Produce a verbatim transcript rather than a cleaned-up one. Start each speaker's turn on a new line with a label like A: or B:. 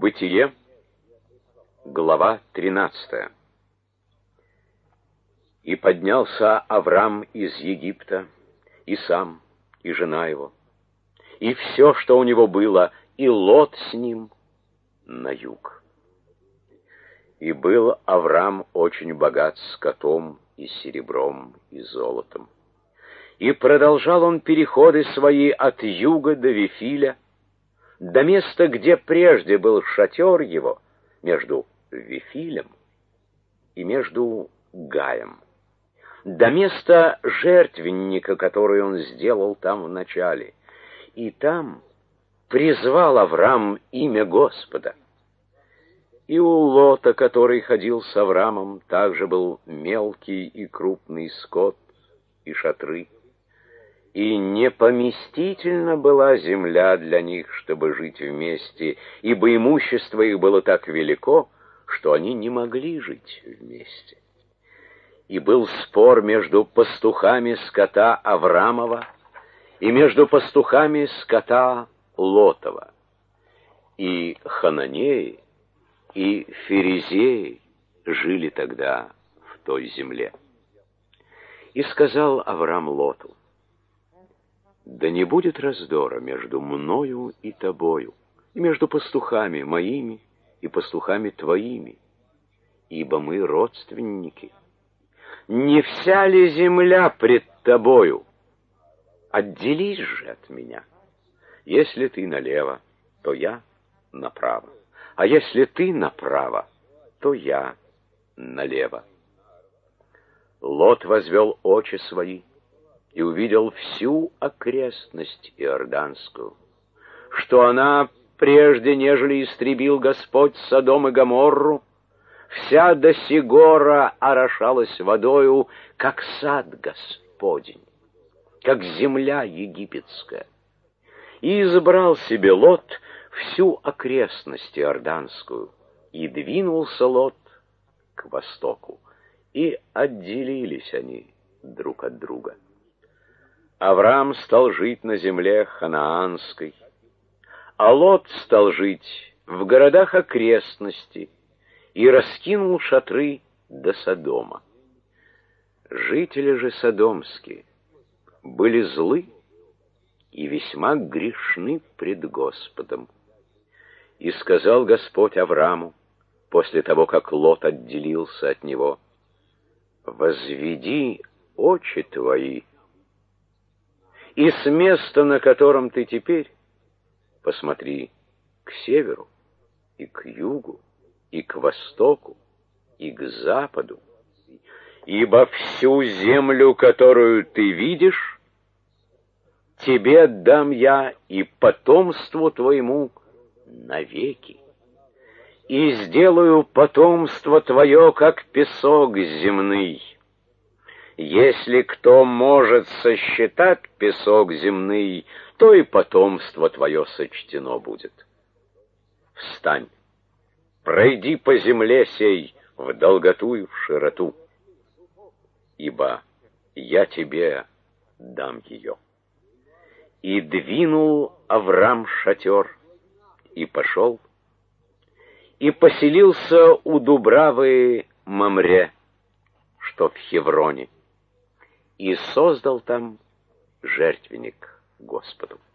A: Бытие, глава тринадцатая. И поднялся Аврам из Египта, и сам, и жена его, и все, что у него было, и Лот с ним на юг. И был Аврам очень богат скотом, и серебром, и золотом. И продолжал он переходы свои от юга до Вифиля, до места, где прежде был шатер его, между Вифилем и между Гаем, до места жертвенника, который он сделал там вначале. И там призвал Аврам имя Господа. И у Лота, который ходил с Аврамом, также был мелкий и крупный скот и шатры. И непоместительна была земля для них, чтобы жить вместе, ибо имущество их было так велико, что они не могли жить вместе. И был спор между пастухами скота Аврамова и между пастухами скота Лотова. И хананеи, и ферезеи жили тогда в той земле. И сказал Аврам Лоту: «Да не будет раздора между мною и тобою, и между пастухами моими и пастухами твоими, ибо мы родственники. Не вся ли земля пред тобою? Отделись же от меня. Если ты налево, то я направо, а если ты направо, то я налево». Лот возвел очи свои и увидел всю окрестность иорданскую, что она, прежде нежели истребил Господь Содом и Гоморру, вся до сигора орошалась водою, как сад Господень, как земля египетская. И избрал себе Лот всю окрестность иорданскую, и двинулся Лот к востоку, и отделились они друг от друга. Авраам стал жить на земле ханаанской, а Лот стал жить в городах окрестности и раскинул шатры до Содома. Жители же содомские были злы и весьма грешны пред Господом. И сказал Господь Аврааму, после того, как Лот отделился от него: «Возведи очи твои, и с места, на котором ты теперь, посмотри к северу, и к югу, и к востоку, и к западу, ибо всю землю, которую ты видишь, тебе дам я и потомству твоему навеки, и сделаю потомство твое, как песок земный. Если кто может сосчитать песок земный, то и потомство твое сочтено будет. Встань, пройди по земле сей в долготу и в широту, ибо я тебе дам ее». И двинул Аврам шатер, и пошел, и поселился у Дубравы Мамре, что в Хевроне, и создал там жертвенник Господу.